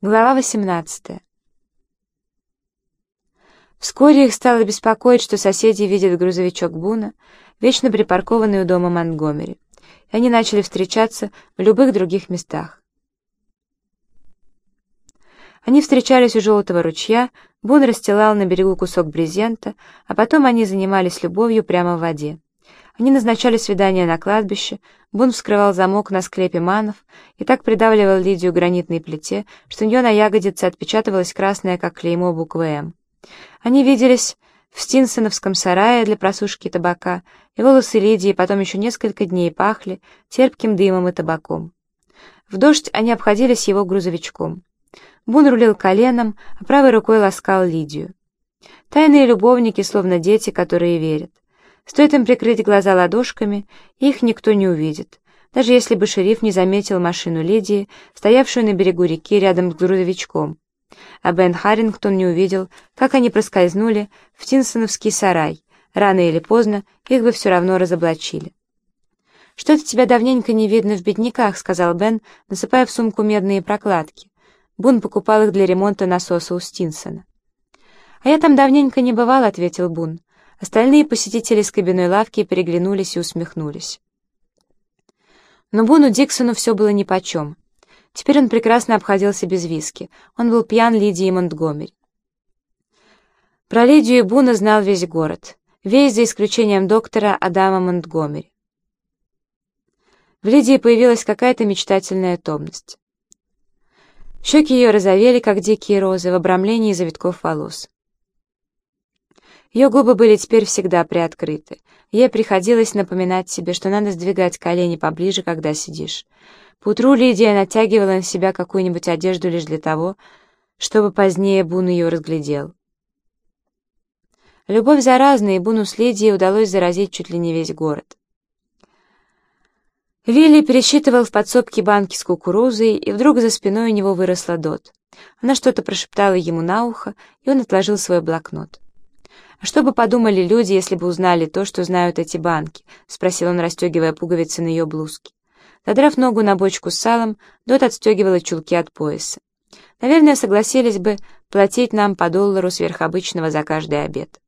Глава 18. Вскоре их стало беспокоить, что соседи видят грузовичок Буна, вечно припаркованный у дома Монтгомери, и они начали встречаться в любых других местах. Они встречались у желтого ручья, Бун расстилал на берегу кусок брезента, а потом они занимались любовью прямо в воде. Они назначали свидание на кладбище, Бун вскрывал замок на склепе манов и так придавливал Лидию к гранитной плите, что у нее на ягодице отпечатывалась красная, как клеймо, буква «М». Они виделись в Стинсоновском сарае для просушки табака, и волосы Лидии потом еще несколько дней пахли терпким дымом и табаком. В дождь они обходились его грузовичком. Бун рулил коленом, а правой рукой ласкал Лидию. Тайные любовники, словно дети, которые верят. Стоит им прикрыть глаза ладошками, и их никто не увидит, даже если бы шериф не заметил машину Лидии, стоявшую на берегу реки рядом с грузовичком, а Бен Харрингтон не увидел, как они проскользнули в Тинсоновский сарай. Рано или поздно их бы все равно разоблачили. «Что-то тебя давненько не видно в бедняках», — сказал Бен, насыпая в сумку медные прокладки. Бун покупал их для ремонта насоса у Стинсона. «А я там давненько не бывал», — ответил Бун. Остальные посетители скобяной лавки переглянулись и усмехнулись. Но Буну Диксону все было нипочем. Теперь он прекрасно обходился без виски. Он был пьян Лидией Монтгомери. Про Лидию и Буна знал весь город. Весь, за исключением доктора Адама Монтгомери. В Лидии появилась какая-то мечтательная томность. Щеки ее розовели, как дикие розы, в обрамлении завитков волос. Ее губы были теперь всегда приоткрыты. Ей приходилось напоминать себе, что надо сдвигать колени поближе, когда сидишь. Поутру Лидия натягивала на себя какую-нибудь одежду лишь для того, чтобы позднее Бун ее разглядел. Любовь заразна, и Буну с Лидией удалось заразить чуть ли не весь город. Вилли пересчитывал в подсобке банки с кукурузой, и вдруг за спиной у него выросла Дот. Она что-то прошептала ему на ухо, и он отложил свой блокнот. «А что бы подумали люди, если бы узнали то, что знают эти банки?» — спросил он, расстегивая пуговицы на ее блузке. Задрав ногу на бочку с салом, Дот отстегивала чулки от пояса. «Наверное, согласились бы платить нам по $1 сверх обычного за каждый обед».